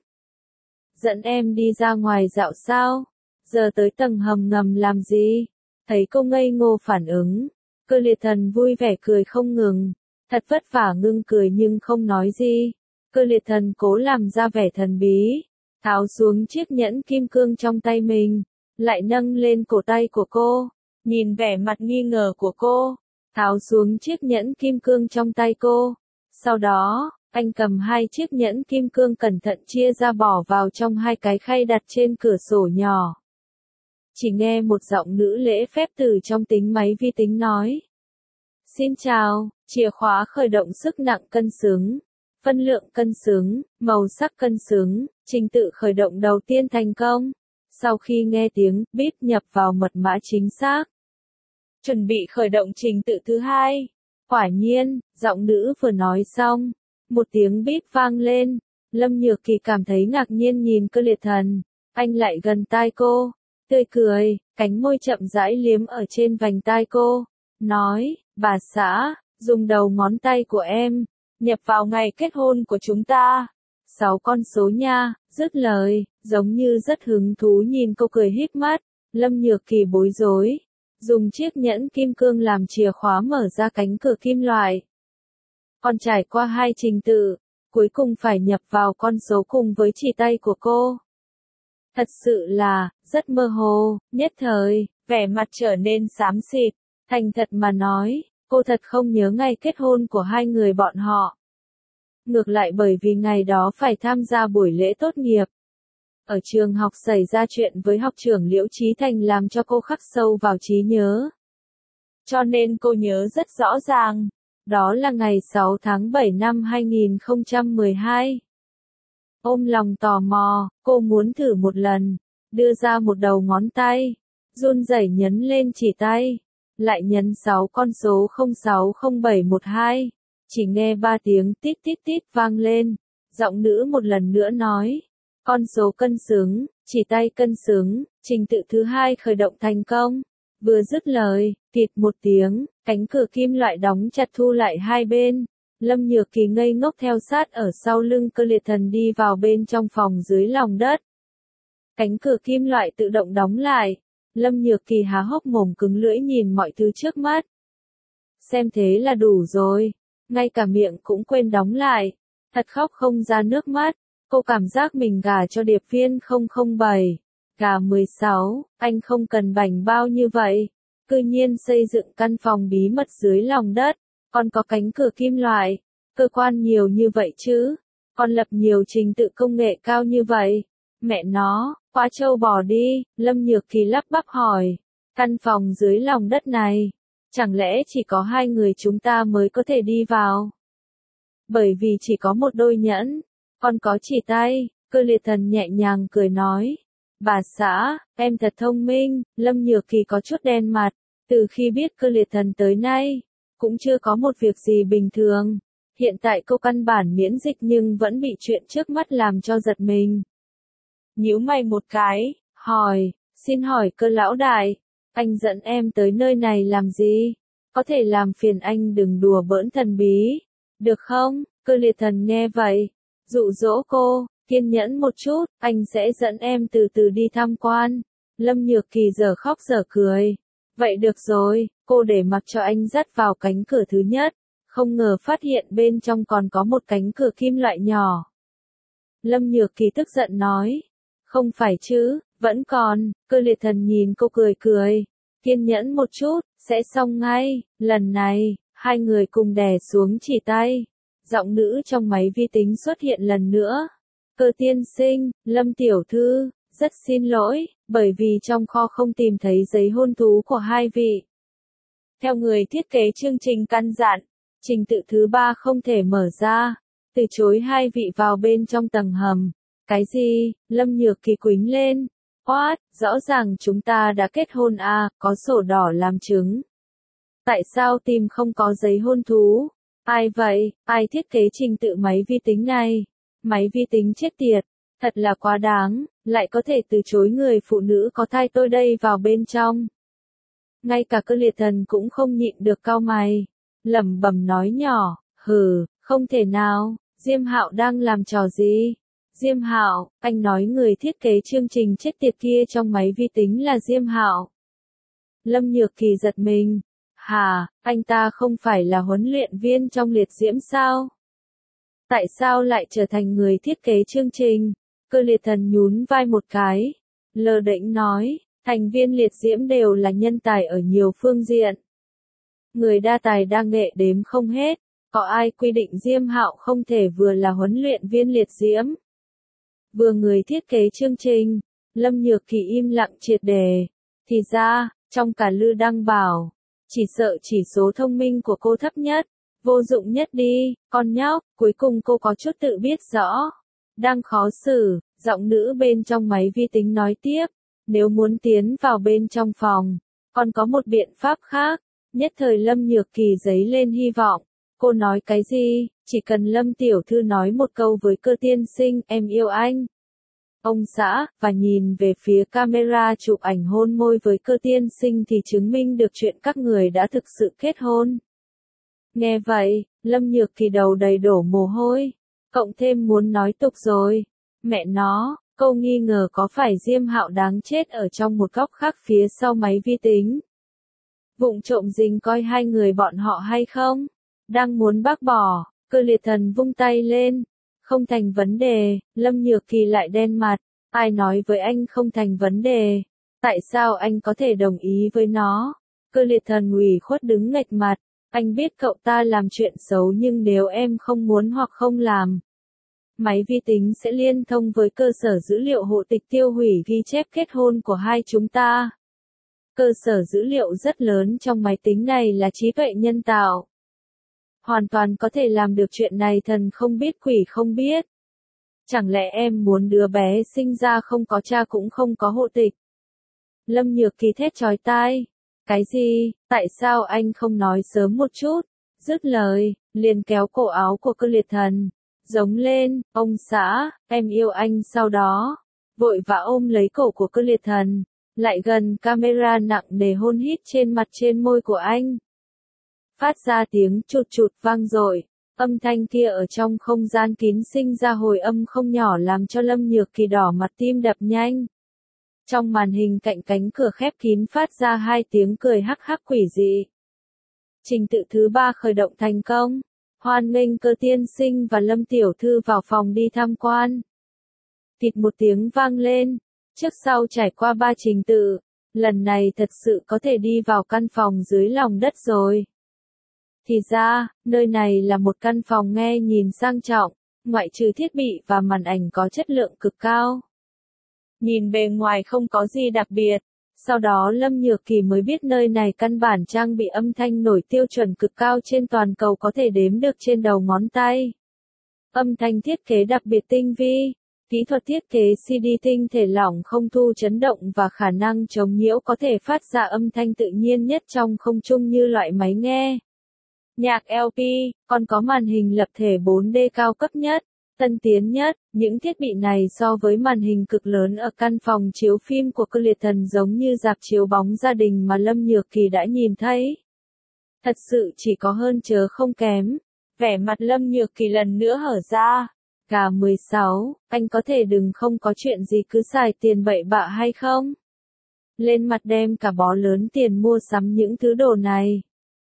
Dẫn em đi ra ngoài dạo sao? Giờ tới tầng hầm ngầm làm gì? Thấy cô ngây ngô phản ứng, cơ liệt thần vui vẻ cười không ngừng, thật vất vả ngưng cười nhưng không nói gì. Cơ liệt thần cố làm ra vẻ thần bí, tháo xuống chiếc nhẫn kim cương trong tay mình, lại nâng lên cổ tay của cô, nhìn vẻ mặt nghi ngờ của cô, tháo xuống chiếc nhẫn kim cương trong tay cô. Sau đó, anh cầm hai chiếc nhẫn kim cương cẩn thận chia ra bỏ vào trong hai cái khay đặt trên cửa sổ nhỏ. Chỉ nghe một giọng nữ lễ phép từ trong tính máy vi tính nói. Xin chào, chìa khóa khởi động sức nặng cân xứng, phân lượng cân xứng, màu sắc cân xứng, trình tự khởi động đầu tiên thành công. Sau khi nghe tiếng bíp nhập vào mật mã chính xác. Chuẩn bị khởi động trình tự thứ hai. Quả nhiên, giọng nữ vừa nói xong, một tiếng bíp vang lên. Lâm Nhược Kỳ cảm thấy ngạc nhiên nhìn cơ liệt thần. Anh lại gần tai cô, tươi cười, cánh môi chậm rãi liếm ở trên vành tai cô, nói, bà xã, dùng đầu ngón tay của em, nhập vào ngày kết hôn của chúng ta. 6 con số nha, dứt lời, giống như rất hứng thú nhìn cô cười híp mắt. Lâm Nhược Kỳ bối rối, dùng chiếc nhẫn kim cương làm chìa khóa mở ra cánh cửa kim loại. Còn trải qua 2 trình tự, cuối cùng phải nhập vào con số cùng với chỉ tay của cô. Thật sự là, rất mơ hồ, nhất thời, vẻ mặt trở nên xám xịt. Thành thật mà nói, cô thật không nhớ ngày kết hôn của hai người bọn họ. Ngược lại bởi vì ngày đó phải tham gia buổi lễ tốt nghiệp. Ở trường học xảy ra chuyện với học trưởng Liễu Chí Thành làm cho cô khắc sâu vào trí nhớ. Cho nên cô nhớ rất rõ ràng. Đó là ngày 6 tháng 7 năm 2012. Ôm lòng tò mò, cô muốn thử một lần, đưa ra một đầu ngón tay, run rẩy nhấn lên chỉ tay, lại nhấn 6 con số 060712, chỉ nghe 3 tiếng tít tít tít vang lên, giọng nữ một lần nữa nói, con số cân xứng, chỉ tay cân xứng, trình tự thứ hai khởi động thành công. Vừa dứt lời, kịt một tiếng, cánh cửa kim loại đóng chặt thu lại hai bên. Lâm Nhược Kỳ ngây ngốc theo sát ở sau lưng cơ liệt thần đi vào bên trong phòng dưới lòng đất. Cánh cửa kim loại tự động đóng lại. Lâm Nhược Kỳ há hốc mồm cứng lưỡi nhìn mọi thứ trước mắt. Xem thế là đủ rồi. Ngay cả miệng cũng quên đóng lại. Thật khóc không ra nước mắt. Cô cảm giác mình gả cho điệp viên 007. Gà 16, anh không cần bảnh bao như vậy. Cư nhiên xây dựng căn phòng bí mật dưới lòng đất. Còn có cánh cửa kim loại, cơ quan nhiều như vậy chứ, còn lập nhiều trình tự công nghệ cao như vậy. Mẹ nó, quá trâu bò đi, Lâm Nhược Kỳ lắp bắp hỏi. Căn phòng dưới lòng đất này, chẳng lẽ chỉ có hai người chúng ta mới có thể đi vào? Bởi vì chỉ có một đôi nhẫn, còn có chỉ tay, cơ liệt thần nhẹ nhàng cười nói. Bà xã, em thật thông minh, Lâm Nhược Kỳ có chút đen mặt, từ khi biết cơ liệt thần tới nay. Cũng chưa có một việc gì bình thường. Hiện tại cô căn bản miễn dịch nhưng vẫn bị chuyện trước mắt làm cho giật mình. Nhíu mày một cái, hỏi, xin hỏi cơ lão đại, anh dẫn em tới nơi này làm gì? Có thể làm phiền anh đừng đùa bỡn thần bí, được không? Cơ liệt thần nghe vậy, dụ dỗ cô, kiên nhẫn một chút, anh sẽ dẫn em từ từ đi tham quan. Lâm Nhược Kỳ giờ khóc giờ cười. Vậy được rồi, cô để mặc cho anh dắt vào cánh cửa thứ nhất, không ngờ phát hiện bên trong còn có một cánh cửa kim loại nhỏ. Lâm Nhược Kỳ tức giận nói, Không phải chứ, vẫn còn, Cơ Liệt Thần nhìn cô cười cười. Kiên nhẫn một chút, sẽ xong ngay, lần này, hai người cùng đè xuống chỉ tay. Giọng nữ trong máy vi tính xuất hiện lần nữa. Cơ tiên sinh, Lâm tiểu thư, rất xin lỗi, bởi vì trong kho không tìm thấy giấy hôn thú của hai vị. Theo người thiết kế chương trình căn dặn, trình tự thứ 3 không thể mở ra, từ chối hai vị vào bên trong tầng hầm. Cái gì? Lâm Nhược Kỳ quính lên. What? Rõ ràng chúng ta đã kết hôn à, có sổ đỏ làm chứng. Tại sao tìm không có giấy hôn thú? Ai vậy? Ai thiết kế trình tự máy vi tính này? Máy vi tính chết tiệt. Thật là quá đáng, lại có thể từ chối người phụ nữ có thai tôi đây vào bên trong. Ngay cả Cơ Liệt Thần cũng không nhịn được cau mày. Lẩm bẩm nói nhỏ, hừ, không thể nào, Diêm Hạo đang làm trò gì? Diêm Hạo, anh nói người thiết kế chương trình chết tiệt kia trong máy vi tính là Diêm Hạo. Lâm Nhược Kỳ giật mình. Hà, anh ta không phải là huấn luyện viên trong liệt diễm sao? Tại sao lại trở thành người thiết kế chương trình? Cơ Liệt Thần nhún vai một cái. Lơ đễnh nói, thành viên liệt diễm đều là nhân tài ở nhiều phương diện. Người đa tài đa nghệ đếm không hết, có ai quy định Diêm Hạo không thể vừa là huấn luyện viên liệt diễm, vừa người thiết kế chương trình. Lâm Nhược Kỳ im lặng triệt đề. Thì ra, trong cả Lư Đăng Bảo, chỉ sợ chỉ số thông minh của cô thấp nhất, vô dụng nhất đi, con nhóc. Cuối cùng cô có chút tự biết rõ. Đang khó xử, giọng nữ bên trong máy vi tính nói tiếp. Nếu muốn tiến vào bên trong phòng, còn có một biện pháp khác. Nhất thời Lâm Nhược Kỳ dấy lên hy vọng. Cô nói cái gì? Chỉ cần Lâm tiểu thư nói một câu với Cơ tiên sinh, em yêu anh. Ông xã, và nhìn về phía camera chụp ảnh hôn môi với Cơ tiên sinh thì chứng minh được chuyện các người đã thực sự kết hôn. Nghe vậy, Lâm Nhược Kỳ đầu đầy đổ mồ hôi. Cộng thêm muốn nói tục rồi. Mẹ nó, cô nghi ngờ có phải Diêm Hạo đáng chết ở trong một góc khác phía sau máy vi tính. Vụng trộm rình coi hai người bọn họ hay không? Đang muốn bác bỏ, Cơ Liệt Thần vung tay lên. Không thành vấn đề, Lâm Nhược Kỳ lại đen mặt. Ai nói với anh không thành vấn đề? Tại sao anh có thể đồng ý với nó? Cơ Liệt Thần ủy khuất đứng nghệch mặt. Anh biết cậu ta làm chuyện xấu nhưng nếu em không muốn hoặc không làm, máy vi tính sẽ liên thông với cơ sở dữ liệu hộ tịch tiêu hủy ghi chép kết hôn của hai chúng ta. Cơ sở dữ liệu rất lớn trong máy tính này là trí tuệ nhân tạo. Hoàn toàn có thể làm được chuyện này, thần không biết quỷ không biết. Chẳng lẽ em muốn đứa bé sinh ra không có cha cũng không có hộ tịch? Lâm Nhược Kỳ thét chói tai. Cái gì? Tại sao anh không nói sớm một chút? Dứt lời, liền kéo cổ áo của Cơ Liệt Thần. Giống lên, ông xã, em yêu anh. Sau đó, vội vã ôm lấy cổ của Cơ Liệt Thần. Lại gần camera nặng nề hôn hít trên mặt trên môi của anh. Phát ra tiếng chụt chụt vang dội. Âm thanh kia ở trong không gian kín sinh ra hồi âm không nhỏ làm cho Lâm Nhược Kỳ đỏ mặt tim đập nhanh. Trong màn hình cạnh cánh cửa khép kín phát ra hai tiếng cười hắc hắc quỷ dị. Trình tự thứ 3 khởi động thành công. Hoan nghênh Cơ tiên sinh và Lâm tiểu thư vào phòng đi tham quan. Kịt một tiếng vang lên. Trước sau trải qua 3 trình tự, lần này thật sự có thể đi vào căn phòng dưới lòng đất rồi. Thì ra, nơi này là một căn phòng nghe nhìn sang trọng, ngoại trừ thiết bị và màn ảnh có chất lượng cực cao. Nhìn bề ngoài không có gì đặc biệt, sau đó Lâm Nhược Kỳ mới biết nơi này căn bản trang bị âm thanh nổi tiêu chuẩn cực cao trên toàn cầu có thể đếm được trên đầu ngón tay. Âm thanh thiết kế đặc biệt tinh vi. Kỹ thuật thiết kế CD tinh thể lỏng không thu chấn động và khả năng chống nhiễu có thể phát ra âm thanh tự nhiên nhất trong không trung như loại máy nghe nhạc LP, còn có màn hình lập thể 4D cao cấp nhất, tân tiến nhất. Những thiết bị này so với màn hình cực lớn ở căn phòng chiếu phim của Cơ Liệt Thần giống như rạp chiếu bóng gia đình mà Lâm Nhược Kỳ đã nhìn thấy. Thật sự chỉ có hơn chớ không kém. Vẻ mặt Lâm Nhược Kỳ lần nữa hở ra. Cả 16, anh có thể đừng không có chuyện gì cứ xài tiền bậy bạ hay không? Lên mặt đem cả bó lớn tiền mua sắm những thứ đồ này.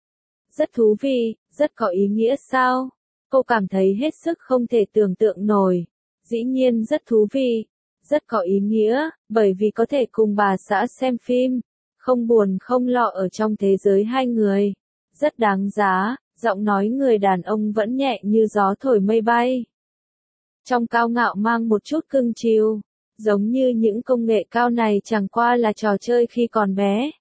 Rất thú vị, rất có ý nghĩa sao? Cô cảm thấy hết sức không thể tưởng tượng nổi. Dĩ nhiên rất thú vị. rất có ý nghĩa, bởi vì có thể cùng bà xã xem phim, không buồn không lo ở trong thế giới hai người. Rất đáng giá, giọng nói người đàn ông vẫn nhẹ như gió thổi mây bay. Trong cao ngạo mang một chút cưng chiều, giống như những công nghệ cao này chẳng qua là trò chơi khi còn bé.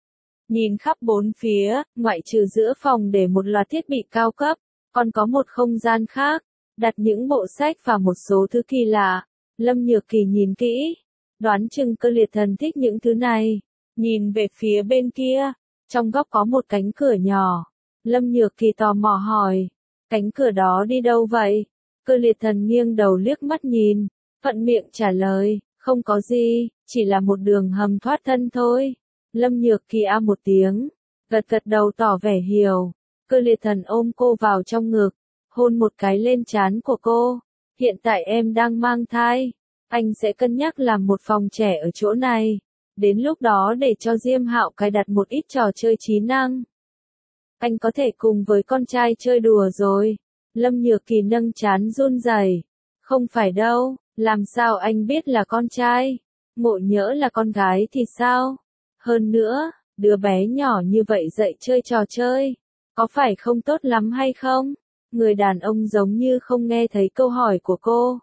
Nhìn khắp bốn phía, ngoại trừ giữa phòng để một loạt thiết bị cao cấp, còn có một không gian khác, đặt những bộ sách và một số thứ kỳ lạ. Lâm Nhược Kỳ nhìn kỹ, đoán chừng Cơ Liệt Thần thích những thứ này. Nhìn về phía bên kia, trong góc có một cánh cửa nhỏ. Lâm Nhược Kỳ tò mò hỏi, cánh cửa đó đi đâu vậy? Cơ Liệt Thần nghiêng đầu liếc mắt nhìn, thuận miệng trả lời, không có gì, chỉ là một đường hầm thoát thân thôi. Lâm Nhược Kỳ a một tiếng, gật gật đầu tỏ vẻ hiểu. Cơ Liệt Thần ôm cô vào trong ngực, hôn một cái lên trán của cô. Hiện tại em đang mang thai, anh sẽ cân nhắc làm một phòng trẻ ở chỗ này. Đến lúc đó để cho Diêm Hạo cài đặt một ít trò chơi trí năng. Anh có thể cùng với con trai chơi đùa rồi. Lâm Nhược Kỳ nâng trán run rẩy. Không phải đâu, làm sao anh biết là con trai? Ngộ nhỡ là con gái thì sao? Hơn nữa, đứa bé nhỏ như vậy dạy chơi trò chơi, có phải không tốt lắm hay không? Người đàn ông giống như không nghe thấy câu hỏi của cô.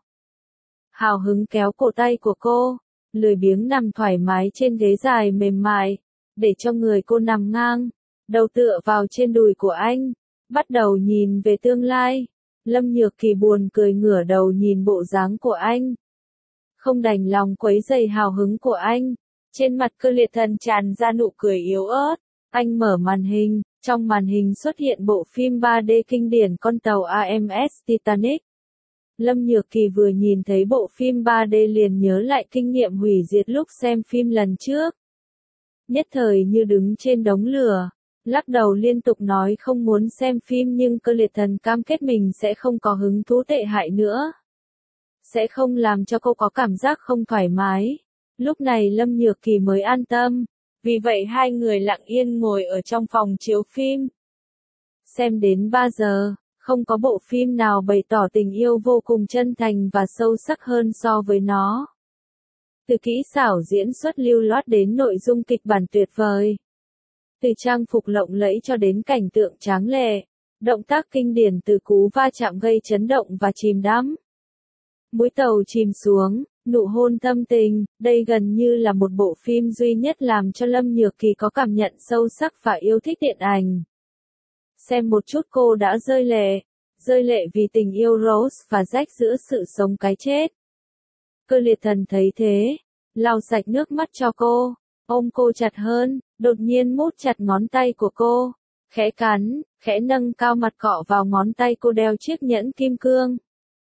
Hào hứng kéo cổ tay của cô, lười biếng nằm thoải mái trên ghế dài mềm mại, để cho người cô nằm ngang, đầu tựa vào trên đùi của anh, bắt đầu nhìn về tương lai. Lâm Nhược Kỳ buồn cười ngửa đầu nhìn bộ dáng của anh. Không đành lòng quấy rầy hào hứng của anh. Trên mặt Cơ Liệt Thần tràn ra nụ cười yếu ớt. Anh mở màn hình, trong màn hình xuất hiện bộ phim 3D kinh điển con tàu AMS Titanic. Lâm Nhược Kỳ vừa nhìn thấy bộ phim 3D liền nhớ lại kinh nghiệm hủy diệt lúc xem phim lần trước. Nhất thời như đứng trên đống lửa, lắc đầu liên tục nói không muốn xem phim, nhưng Cơ Liệt Thần cam kết mình sẽ không có hứng thú tệ hại nữa. Sẽ không làm cho cô có cảm giác không thoải mái. Lúc này Lâm Nhược Kỳ mới an tâm. Vì vậy hai người lặng yên ngồi ở trong phòng chiếu phim. Xem đến 3 giờ, không có bộ phim nào bày tỏ tình yêu vô cùng chân thành và sâu sắc hơn so với nó. Từ kỹ xảo diễn xuất lưu loát đến nội dung kịch bản tuyệt vời. Từ trang phục lộng lẫy cho đến cảnh tượng tráng lệ. Động tác kinh điển từ cú va chạm gây chấn động và chìm đắm. Mũi tàu chìm xuống, nụ hôn thâm tình, đây gần như là một bộ phim duy nhất làm cho Lâm Nhược Kỳ có cảm nhận sâu sắc và yêu thích điện ảnh. Xem một chút cô đã rơi lệ vì tình yêu Rose và Jack giữa sự sống cái chết. Cơ Liệt Thần thấy thế, lau sạch nước mắt cho cô, ôm cô chặt hơn, đột nhiên mút chặt ngón tay của cô, khẽ cắn, khẽ nâng cao mặt cọ vào ngón tay cô đeo chiếc nhẫn kim cương.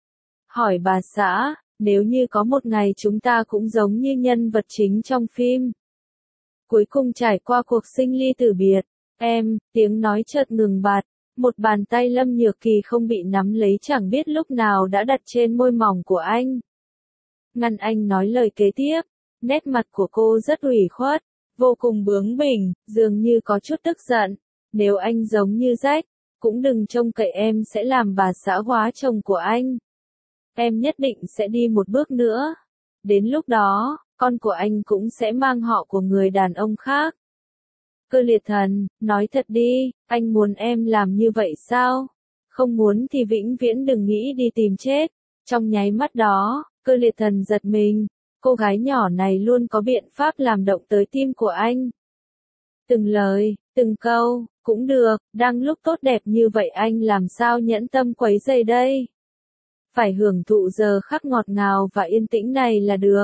Hỏi bà xã, nếu như có một ngày chúng ta cũng giống như nhân vật chính trong phim. Cuối cùng trải qua cuộc sinh ly tử biệt, tiếng nói chợt ngừng bặt, một bàn tay Lâm Nhược Kỳ không bị nắm lấy chẳng biết lúc nào đã đặt trên môi mỏng của anh. Ngăn anh nói lời kế tiếp, nét mặt của cô rất ủy khuất, vô cùng bướng bỉnh, dường như có chút tức giận. Nếu anh giống như Jack, cũng đừng trông cậy em sẽ làm bà xã hóa chồng của anh. Em nhất định sẽ đi một bước nữa. Đến lúc đó, con của anh cũng sẽ mang họ của người đàn ông khác. Cơ Liệt Thần, nói thật đi, anh muốn em làm như vậy sao? Không muốn thì vĩnh viễn đừng nghĩ đi tìm chết. Trong nháy mắt đó, Cơ Liệt Thần giật mình. Cô gái nhỏ này luôn có biện pháp làm động tới tim của anh. Từng lời, từng câu, cũng được, đang lúc tốt đẹp như vậy anh làm sao nhẫn tâm quấy rầy đây? Phải hưởng thụ giờ khắc ngọt ngào và yên tĩnh này là được.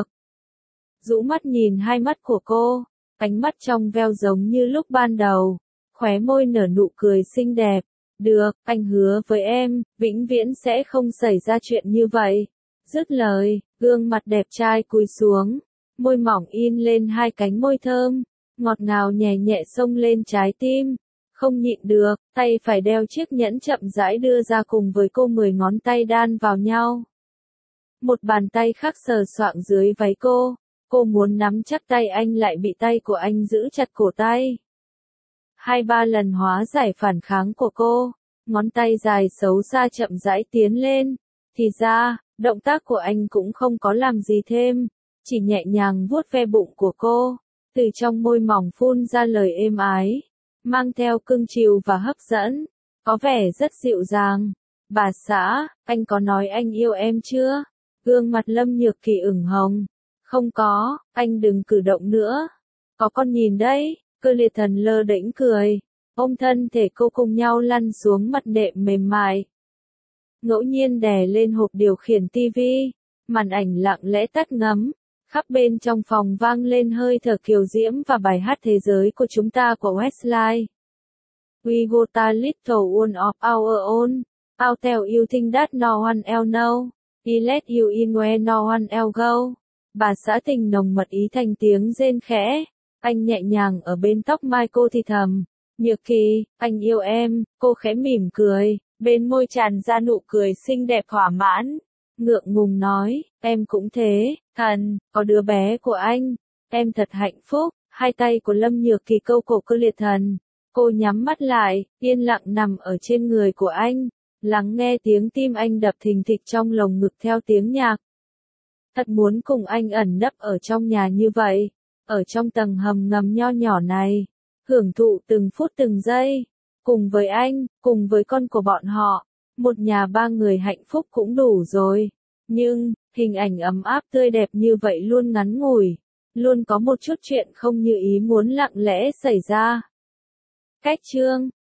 Rũ mắt nhìn hai mắt của cô, ánh mắt trong veo giống như lúc ban đầu, khóe môi nở nụ cười xinh đẹp. Được, anh hứa với em, vĩnh viễn sẽ không xảy ra chuyện như vậy. Dứt lời, gương mặt đẹp trai cúi xuống, môi mỏng in lên hai cánh môi thơm, ngọt ngào nhẹ nhẹ xông lên trái tim. Không nhịn được, tay phải đeo chiếc nhẫn chậm rãi đưa ra cùng với cô 10 ngón tay đan vào nhau. Một bàn tay khác sờ soạng dưới váy cô muốn nắm chắc tay anh lại bị tay của anh giữ chặt cổ tay. 2-3 lần hóa giải phản kháng của cô, ngón tay dài xấu xa chậm rãi tiến lên. Thì ra, động tác của anh cũng không có làm gì thêm, chỉ nhẹ nhàng vuốt ve bụng của cô, từ trong môi mỏng phun ra lời êm ái, mang theo cưng chiều và hấp dẫn, có vẻ rất dịu dàng. Bà xã, anh có nói anh yêu em chưa? Gương mặt Lâm Nhược Kỳ ửng hồng. Không có, anh đừng cử động nữa. Có con nhìn đấy, Cơ Liệt Thần lơ đễnh cười, ôm thân thể cô cùng nhau lăn xuống mặt đệm mềm mại. Ngẫu nhiên đè lên hộp điều khiển tivi, màn ảnh lặng lẽ tắt ngấm, khắp bên trong phòng vang lên hơi thở kiều diễm và bài hát Thế giới của chúng ta của Westlife. We got a little one of our own, I'll tell you things that no one else know, I let you in where no one else go. Bà xã tình nồng mật ý thành tiếng rên khẽ, anh nhẹ nhàng ở bên tóc mai cô thì thầm, Nhược Kỳ, anh yêu em, cô khẽ mỉm cười, bên môi tràn ra nụ cười xinh đẹp thỏa mãn, ngượng ngùng nói, em cũng thế, thần, có đứa bé của anh, em thật hạnh phúc. Hai tay của Lâm Nhược Kỳ câu cổ Cơ Liệt Thần, cô nhắm mắt lại, yên lặng nằm ở trên người của anh, lắng nghe tiếng tim anh đập thình thịch trong lồng ngực theo tiếng nhạc. Thật muốn cùng anh ẩn nấp ở trong nhà như vậy, ở trong tầng hầm ngầm nho nhỏ này, hưởng thụ từng phút từng giây, cùng với anh, cùng với con của bọn họ, một nhà ba người hạnh phúc cũng đủ rồi. Nhưng, hình ảnh ấm áp tươi đẹp như vậy luôn ngắn ngủi, luôn có một chút chuyện không như ý muốn lặng lẽ xảy ra. Cách chương